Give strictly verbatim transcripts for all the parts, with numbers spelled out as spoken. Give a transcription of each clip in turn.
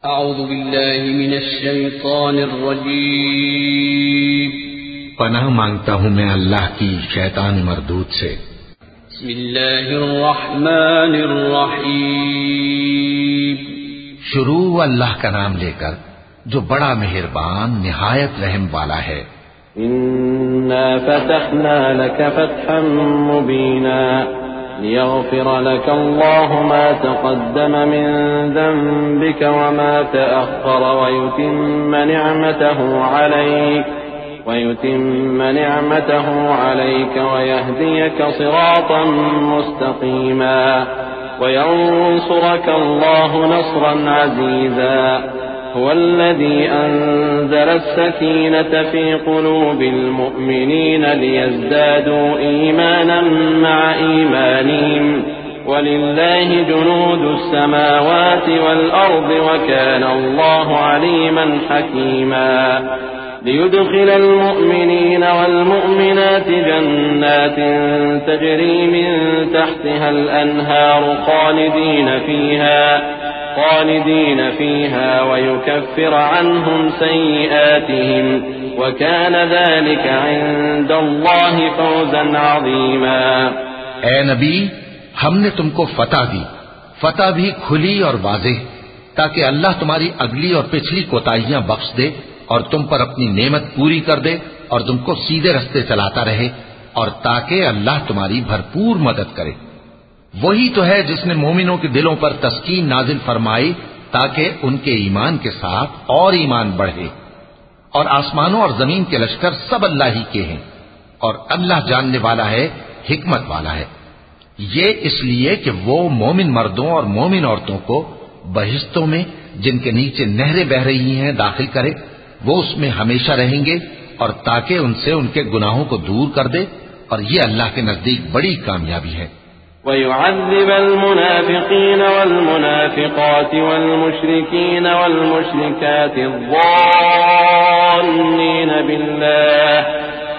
अऊज़ु बिल्लाहि मिनश शैतानिर रजीम। पनाह मांगता हूँ मैं अल्लाह की शैतान मरदूद से। बिस्मिल्लाहिर रहमानिर रहीम। शुरू अल्लाह का नाम लेकर जो बड़ा मेहरबान निहायत रहम वाला है। इन्ना फतहना लक फतहन मुबीना लियग़फ़िर लक अल्लाहु मा तक़द्दम मिन ज़ंबिक व मा तअख़्ख़र व युतिम्म निअमतहु अलैक व युतिम्म निअमतहु अलैक व यहदियक सिरातन मुस्तक़ीमा व यंसुरक अल्लाहु नस्रन अज़ीज़ा हुवल्लज़ी अंज़ल अस्सकीनत फ़ी क़ुलूबिल मुअमिनीन लियज़्दादू ईमानन मअ ईमानिहिम वलिल्लाहि जुनूदुस समावाति वल अर्दि व काना अल्लाहु अलीमन हकीमा लियुदखिलल मुअमिनीन वल मुअमिनाति जन्नातिन तजरी मिन तहतिहल अनहारु खालिदीन फ़ीहा खालिदीन फ़ीहा व युकफ्फिर अन्हुम सय्यिआतिहिम व काना ज़ालिका इंदल्लाहि फ़ौज़न अज़ीमा। ए नबी, हमने तुमको फतह दी, फतह भी खुली और वाज़ेह, ताकि अल्लाह तुम्हारी अगली और पिछली कोताहियां बख्श दे और तुम पर अपनी नेमत पूरी कर दे और तुमको सीधे रास्ते चलाता रहे, और ताकि अल्लाह तुम्हारी भरपूर मदद करे। वही तो है जिसने मोमिनों के दिलों पर तस्कीन नाजिल फरमाई ताकि उनके ईमान के साथ और ईमान बढ़े। और आसमानों और जमीन के लश्कर सब अल्लाह ही के हैं, और अल्लाह जानने वाला है, हिकमत वाला है। ये इसलिए कि वो मोमिन मर्दों और मोमिन औरतों को बहिश्तों में, जिनके नीचे नहरें बह रही हैं, दाखिल करे, वो उसमें हमेशा रहेंगे, और ताकि उनसे उनके गुनाहों को दूर कर दे, और ये अल्लाह के नजदीक बड़ी कामयाबी है। वयुअज़्ज़िब अल-मुनाफ़िक़ीन वल-मुनाफ़िक़ात वल-मुश्रिकीन वल-मुश्रिकात अज़्ज़ान्नीन बिल्लाह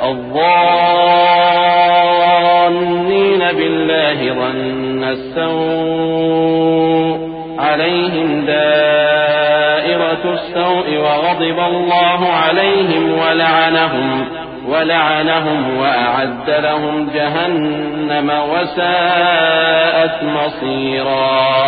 अज़्ज़ान्नीन बिल्लाहि ظन्न السوء عليهم دائرة السوء وغضب الله عليهم ولعنهم ولعنهم وأعد لهم جهنم وساءت مصيرا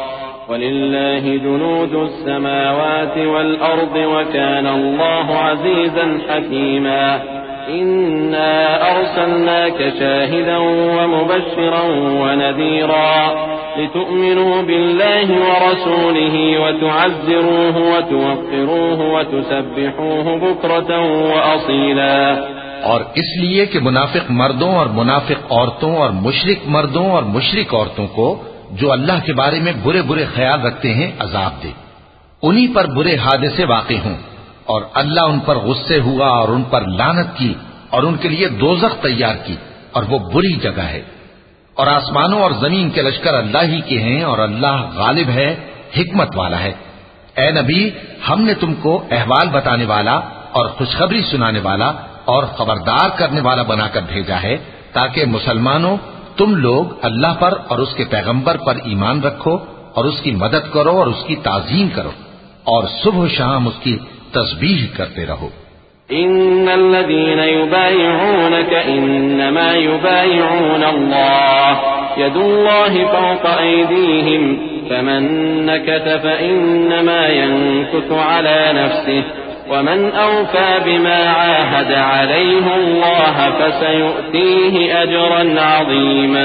ولله جنود السماوات والأرض وكان الله عزيزا حكيما إنا أرسلناك شاهدا ومبشرا ونذيرا لتؤمنوا بالله ورسوله وتعزروه وتوقروه وتسبحوه بكرة وأصيلا। और इसलिए कि मुनाफिक मर्दों और मुनाफिक औरतों और मुशरिक मर्दों और मुशरिक औरतों को जो अल्लाह के बारे में बुरे बुरे ख्याल रखते हैं अजाब दे, उन्हीं पर बुरे हादसे वाक़े हों, और अल्लाह उन पर गुस्से हुआ और उन पर लानत की और उनके लिए दोज़ख तैयार की, और वो बुरी जगह है। और आसमानों और जमीन के लश्कर अल्लाह ही के हैं, और अल्लाह गालिब है, हिकमत वाला है। ए नबी, हमने तुमको अहवाल बताने वाला और खुशखबरी सुनाने वाला और खबरदार करने वाला बनाकर भेजा है, ताकि मुसलमानों तुम लोग अल्लाह पर और उसके पैगंबर पर ईमान रखो और उसकी मदद करो और उसकी ताज़ीम करो, और सुबह शाम उसकी तस्बीह करते रहो। इन्नल्लज़ीन युबाइऊनक इन्नमा युबाइऊन अल्लाह यदुल्लाहि फ़ौक़ अयदीहिम फमन नकथ फ़इन्नमा यनकुथु अला नफ्सिहि वमन औफ़ा बिमा आहद अलैहि अल्लाह फसयु'तीहि अजरन अज़ीमा।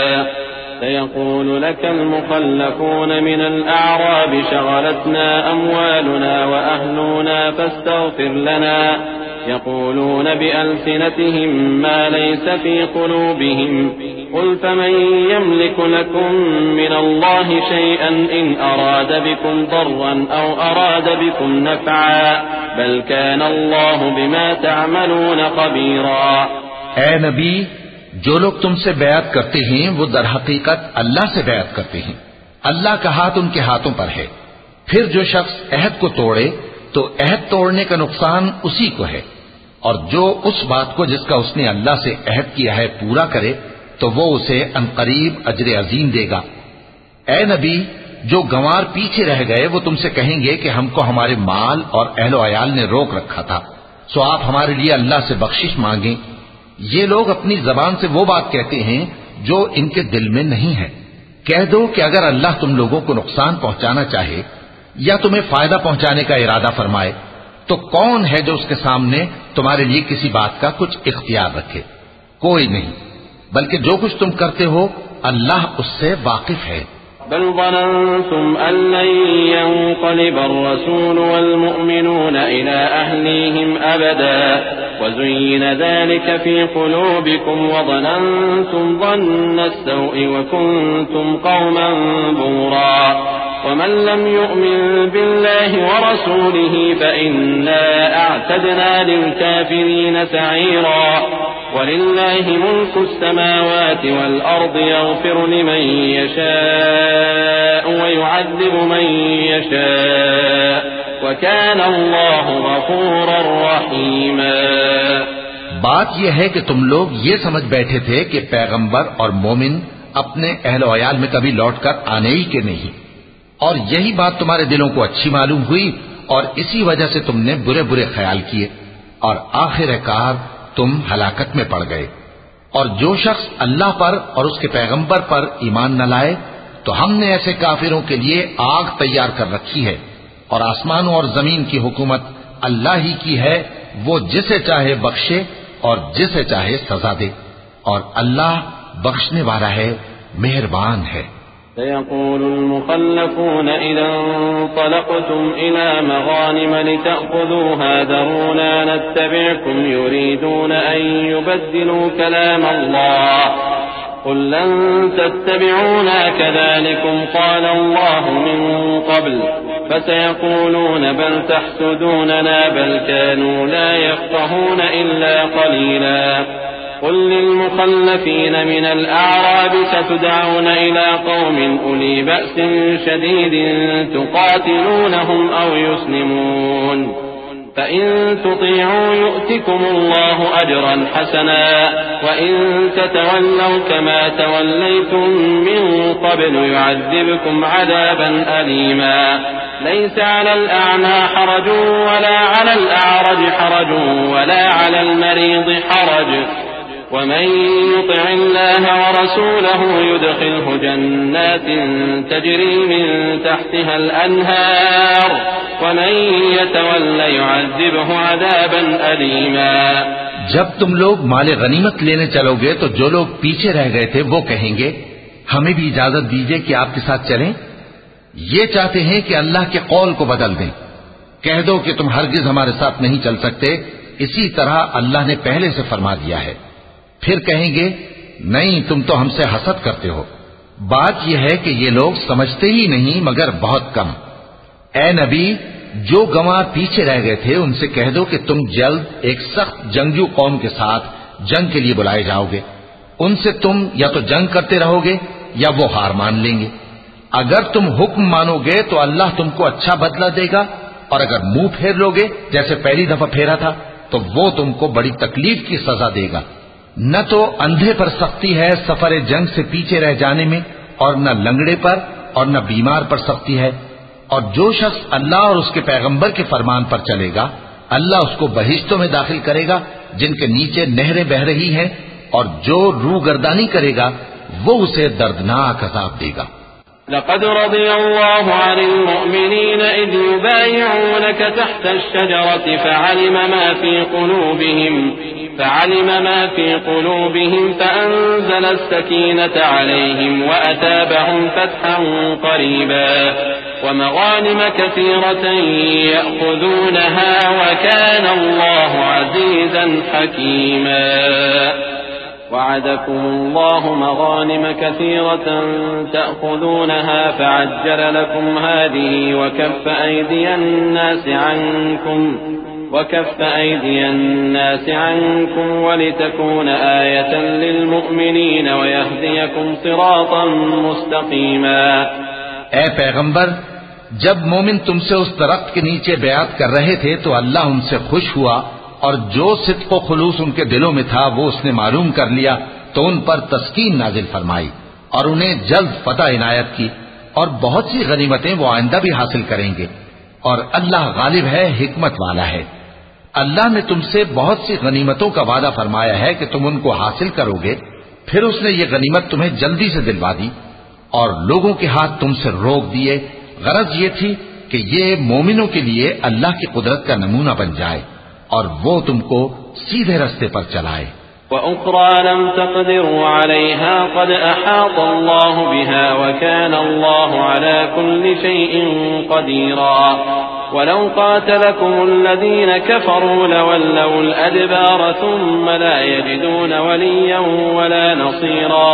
سيقول لك المخلفون من الأعراب شغلتنا أموالنا وأهلنا فاستغفر لنا يقولون بألسنتهم ما ليس في قلوبهم قل فمن يملك لكم من الله شيئا إن أراد بكم ضرا أو أراد بكم نفعا بل كان الله بما تعملون خبيرا। ऐ नबी, जो लोग तुमसे बैत करते हैं वो दर हकीकत अल्लाह से बैत करते हैं, अल्लाह का हाथ उनके हाथों पर है। फिर जो शख्स अहद को तोड़े तो अहद तोड़ने का नुकसान उसी को है, और जो उस बात को जिसका उसने अल्लाह से अहद किया है पूरा करे तो वो उसे अनकरीब अजर अजीम देगा। ए नबी, जो गंवार पीछे रह गए वो तुमसे कहेंगे कि हमको हमारे माल और अहलो अयाल ने रोक रखा था, सो आप हमारे लिए अल्लाह से बख्शिश मांगें। ये लोग अपनी जबान से वो बात कहते हैं जो इनके दिल में नहीं है। कह दो कि अगर अल्लाह तुम लोगों को नुकसान पहुंचाना चाहे या तुम्हें फायदा पहुंचाने का इरादा फरमाए तो कौन है जो उसके सामने तुम्हारे लिए किसी बात का कुछ इख्तियार रखे? कोई नहीं, बल्कि जो कुछ तुम करते हो अल्लाह उससे वाकिफ है। बल ज़ननतुम अल्लन यंक़लिब अर्रसूल वल्मुअमिनून इला अहलीहिम अबदा वज़ुय्यिन ज़ालिका फ़ी क़ुलूबिकुम वज़ननतुम ज़न्न अस्सौइ वकुन्तुम क़ौमन बूरा वमन लम युअमिन बिल्लाहि वरसूलिहि फ़इन्ना अअतदना लिलकाफ़िरीन सईरा वलिल्लाहि मुल्कु अस्समावाति वल अर्दि यग़फिरु लिमन यशाअ वयुअज़्ज़िबु मन यशाअ वकाना अल्लाहु गफ़ूरर रहीमा। बात यह है कि तुम लोग ये समझ बैठे थे कि पैगंबर और मोमिन अपने अहलो अयाल में कभी लौटकर आने ही के नहीं, और यही बात तुम्हारे दिलों को अच्छी मालूम हुई और इसी वजह से तुमने बुरे बुरे ख्याल किए और आखिरकार तुम हलाकत में पड़ गए। और जो शख्स अल्लाह पर और उसके पैगंबर पर ईमान न लाए तो हमने ऐसे काफिरों के लिए आग तैयार कर रखी है, और आसमानों और जमीन की हुकूमत अल्लाह ही की है, वो जिसे चाहे बख्शे और जिसे चाहे सजा दे, और अल्लाह बख्शने वाला है, मेहरबान है। سيقول المخلفون إذا انطلقتم إلى مغانم لتأخذوها ذرونا نتبعكم يريدون أن يبدلوا كلام الله قل لن تتبعونا كذلكم قال الله من قبل فسيقولون بل تحسدوننا بل كانوا لا يفقهون إلا قليلا قل للمخلفين من الأعراب ستدعون إلى قوم أولي بأس شديد تقاتلونهم أو يسلمون فإن تطيعوا يؤتكم الله أجرا حسنا وإن تتولوا كما توليتم من قبل يعذبكم عذابا أليما ليس على الأعمى حرج ولا على الأعرج حرج ولا على المريض حرج ومن يطع الله ورسوله يدخله جنات تجري من تحتها الأنهار ومن يتولى يعذبه عذابا أليما। जब तुम लोग माले गनीमत लेने चलोगे तो जो लोग पीछे रह गए थे वो कहेंगे हमें भी इजाजत दीजिए कि आपके साथ चलें। ये चाहते हैं कि अल्लाह के कौल को बदल दें। कह दो कि तुम हरगिज हमारे साथ नहीं चल सकते, इसी तरह अल्लाह ने पहले से फरमा दिया है। फिर कहेंगे नहीं, तुम तो हमसे हसद करते हो। बात यह है कि ये लोग समझते ही नहीं मगर बहुत कम। ए नबी, जो गंवार पीछे रह गए थे उनसे कह दो कि तुम जल्द एक सख्त जंगजू कौम के साथ जंग के लिए बुलाए जाओगे। उनसे तुम या तो जंग करते रहोगे या वो हार मान लेंगे। अगर तुम हुक्म मानोगे तो अल्लाह तुमको अच्छा बदला देगा, और अगर मुंह फेर लोगे जैसे पहली दफा फेरा था तो वो तुमको बड़ी तकलीफ की सजा देगा। न तो अंधे पर सख्ती है सफर जंग से पीछे रह जाने में, और न लंगड़े पर और न बीमार पर सख्ती है। और जो शख्स अल्लाह और उसके पैगंबर के फरमान पर चलेगा अल्लाह उसको बहिश्तों में दाखिल करेगा जिनके नीचे नहरें बह रही हैं, और जो रूगर्दानी करेगा वो उसे दर्दनाक अज़ाब देगा। لقد رضي الله عن المؤمنين إذ يبايعونك تحت الشجرة فعلم ما في قلوبهم فعلم ما في قلوبهم فأنزل السكينة عليهم وأثابهم فتحا قريبا ومغانم كثيرة يأخذونها وكان الله عزيزا حكيما وعدكم الله مغانم كثيرة تأخذونها فعجل لكم هذه وكف أيدي الناس عنكم وكف أيدي الناس عنكم ولتكون آية للمؤمنين ويهديكم صراطا مستقيما। ए पैगंबर, जब मोमिन तुमसे उस दरख्त के नीचे बयात कर रहे थे तो अल्लाह उनसे खुश हुआ, और जो सिद्क़ व खुलूस उनके दिलों में था वो उसने मालूम कर लिया तो उन पर तस्कीन नाजिल फरमाई और उन्हें जल्द फतह इनायत की। और बहुत सी गनीमतें वो आइंदा भी हासिल करेंगे, और अल्लाह गालिब है, हिकमत वाला है। अल्लाह ने तुमसे बहुत सी गनीमतों का वादा फरमाया है कि तुम उनको हासिल करोगे, फिर उसने ये गनीमत तुम्हें जल्दी से दिलवा दी और लोगों के हाथ तुमसे रोक दिए। गरज ये थी कि ये मोमिनों के लिए अल्लाह की कुदरत का नमूना बन जाए और वो तुमको सीधे रास्ते पर चलाए। वउखरा लम तक़दिरू अलैहा क़द अहात अल्लाह बिहा वकान अल्लाह अला कुल्लि शैइन क़दीरा वलौ क़ातलकुमुल्लज़ीन कफ़रू लवल्लौल अदबार थुम्मा ला यजिदून वलिय्यन वला नसीरा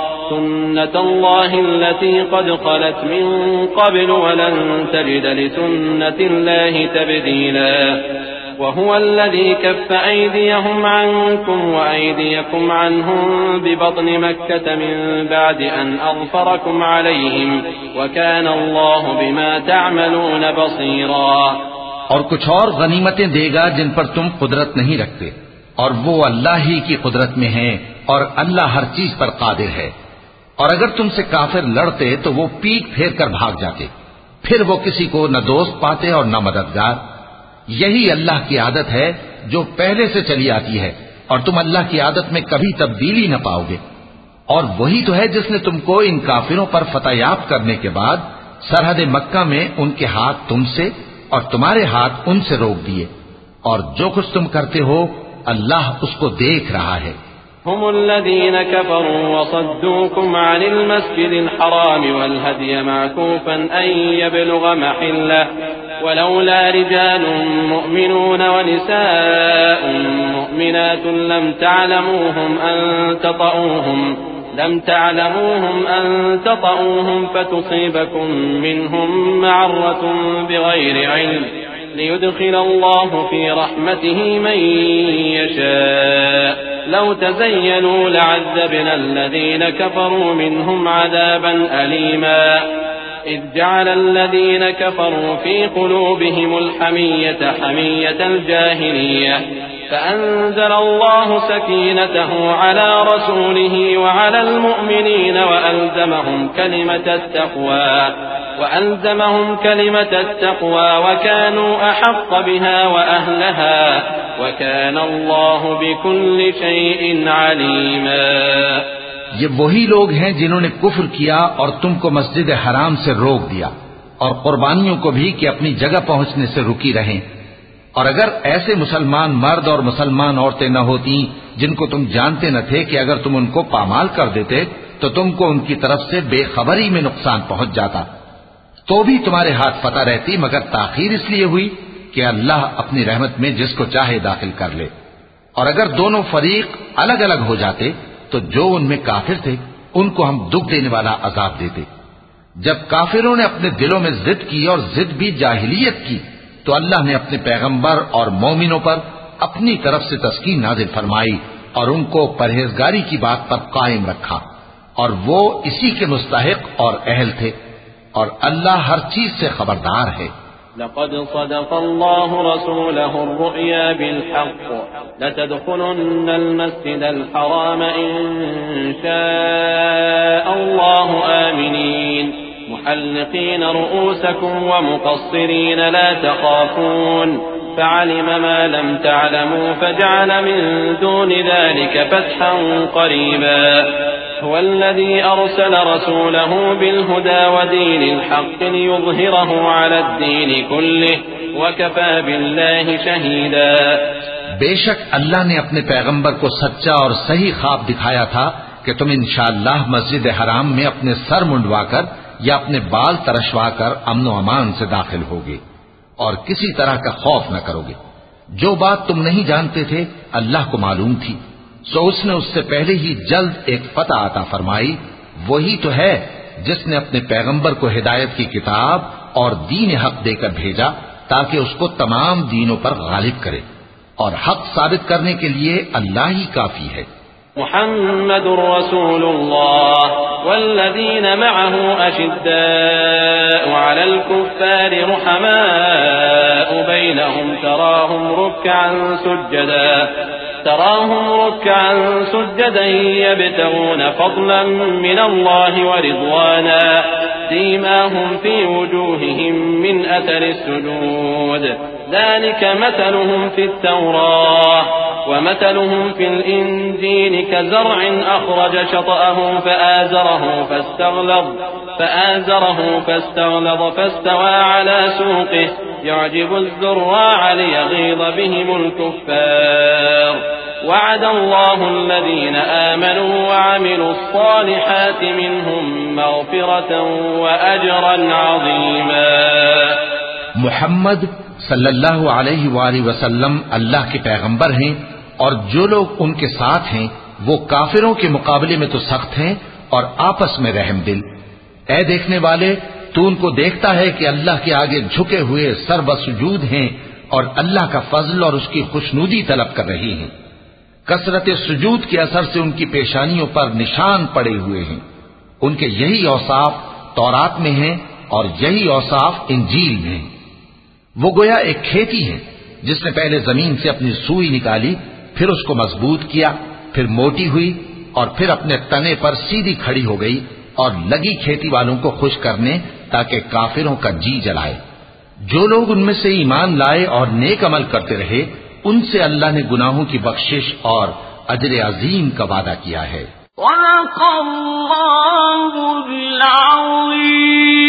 सुन्नतल्लाहि अल्लती क़द ख़लत मिन क़ब्ल वलन तजिद लिसुन्नतिल्लाहि तब्दीला वहुव अल्लज़ी कफ़्फ़ अयदियहुम अन्कुम वअयदियकुम अन्हुम बिबत्नि मक्कत मिन बअदि अन अज़फ़रकुम अलैहिम वकान अल्लाहु बिमा तअमलून बसीरा। और कुछ और गनीमतें देगा जिन पर तुम कुदरत नहीं रखते, और वो अल्लाह ही की कुदरत में है, और अल्लाह हर चीज पर कादिर है। और अगर तुमसे काफिर लड़ते तो वो पीठ फेर कर भाग जाते, फिर वो किसी को न दोस्त पाते और न मददगार। यही अल्लाह की आदत है जो पहले से चली आती है, और तुम अल्लाह की आदत में कभी तब्दीली न पाओगे। और वही तो है जिसने तुमको इन काफिरों पर फतहयाब करने के बाद सरहद मक्का में उनके हाथ तुमसे और तुम्हारे हाथ उनसे रोक दिए, और जो कुछ तुम करते हो अल्लाह उसको देख रहा है। हुमुल्लज़ीन कफ़रू वसद्दूकुम अनिल मस्जिदिल हराम वल हदिय मअकूफन अन यबलुग महिल्लह वलौला रिजालुन मुअमिनून वनिसाउन मुअमिनातुन लम तअलमूहुम अन ततऊहुम लम तअलमूहुम अन ततऊहुम फतुसीबकुम मिनहुम मअर्रतुन बिगैरि इल्म लियुदखिल अल्लाहु फी रहमतिही मन यशा लौ तज़य्यनू लअज़्ज़बना अल्लज़ीन कफ़रू मिनहुम अज़ाबन अलीमा इज़ जअल अल्लज़ीन कफ़रू फी क़ुलूबिहिमुल हमिय्यत हमिय्यतल जाहिलिय्यह فأنزل الله سكينته على رسوله وعلى المؤمنين وألزمهم كلمة التقوى وألزمهم كلمة التقوى وكانوا أحق بها وأهلها وكان الله بكل شيء عليما। ये वही लोग हैं जिन्होंने कुफ्र किया और तुमको मस्जिद हराम से रोक दिया, और कुर्बानियों को भी कि अपनी जगह पहुंचने से रुकी रहें। और अगर ऐसे मुसलमान मर्द और मुसलमान औरतें न होती जिनको तुम जानते न थे कि अगर तुम उनको पामाल कर देते तो तुमको उनकी तरफ से बेखबरी में नुकसान पहुंच जाता, तो भी तुम्हारे हाथ फतह रहती, मगर ताखीर इसलिए हुई कि अल्लाह अपनी रहमत में जिसको चाहे दाखिल कर ले। और अगर दोनों फरीक अलग अलग हो जाते तो जो उनमें काफिर थे उनको हम दुख देने वाला अजाब देते। जब काफिरों ने अपने दिलों में जिद की और जिद भी जाहिलियत की, तो अल्लाह ने अपने पैगंबर और मोमिनों पर अपनी तरफ से तस्कीन नाजिल फरमाई और उनको परहेजगारी की बात पर कायम रखा, और वो इसी के मुस्तहिक और अहल थे, और अल्लाह हर चीज से खबरदार है। लक़द सदक़ल्लाहु रसूलहु अर्रुया बिलहक़्क़ लतदख़ुलुन्नल मस्जिदल हराम इंशाअल्लाहु आमिनीन मुहल्लिक़ीन रुऊसकुम व मुक़स्सिरीन ला तख़ाफ़ून फ़अलिम मा लम तअलमू फ़जअल मिन दूनि ज़ालिका फ़तहन क़रीबा हुवल्लज़ी अरसल रसूलहु बिलहुदा व दीनिल हक़्क़ लियुज़हिरहु अलद्दीनि कुल्लिहि व कफ़ा बिल्लाहि शहीदा। बेशक अल्लाह ने अपने पैगंबर को सच्चा और सही ख्वाब दिखाया था कि तुम इंशाअल्लाह मस्जिद हराम में अपने सर मुंडवाकर या अपने बाल तरशवाकर अमन व अमान से दाखिल होगे और किसी तरह का खौफ न करोगे। जो बात तुम नहीं जानते थे अल्लाह को मालूम थी, सो उसने उससे पहले ही जल्द एक फतह अता फरमाई। वही तो है जिसने अपने पैगंबर को हिदायत की किताब और दीन हक देकर भेजा ताकि उसको तमाम दीनों पर गालिब करे, और हक साबित करने के लिए अल्लाह ही काफी है। मुहम्मदुर रसूलुल्लाह वल्लज़ीन मअहु अशिद्दाउ अलल कुफ्फारि रुहमाउ बैनहुम तराहुम रुक्अन सुज्जदा तराहुम रुक्अन सुज्जदा यब्तगून फضلا मिनल्लाहि व रिज़वाना सीमाहुम फी वजूहिहिम मिन अथरि सुजूद ذلك مثلهم في التوراة ومثلهم في الإنجيل كزرع أخرج شطأه فآزره فاستغلظ فآزره فاستغلظ فاستوى على سوقه يعجب الزراع ليغيظ بهم الكفار وعد الله الذين آمنوا وعملوا الصالحات منهم مغفرة وأجرا عظيما। मुहम्मद सल्लल्लाहु अलैहि वाली वसल्लम अल्लाह के पैगंबर हैं और जो लोग उनके साथ हैं वो काफिरों के मुकाबले में तो सख्त हैं और आपस में रहम दिल। ऐ देखने वाले, तू उनको देखता है कि अल्लाह के आगे झुके हुए सर्वसुजूद हैं और अल्लाह का फजल और उसकी खुशनूदी तलब कर रही हैं। कसरत सुजूद के असर से उनकी पेशानियों पर निशान पड़े हुए हैं। उनके यही औसाफ तौरात में हैं और यही औसाफ इंजील में हैं। वो गोया एक खेती है जिसने पहले जमीन से अपनी सुई निकाली, फिर उसको मजबूत किया, फिर मोटी हुई और फिर अपने तने पर सीधी खड़ी हो गई और लगी खेती वालों को खुश करने ताकि काफिरों का जी जलाए। जो लोग उनमें से ईमान लाए और नेक अमल करते रहे उनसे अल्लाह ने गुनाहों की बख्शिश और अजर अजीम का वादा किया है।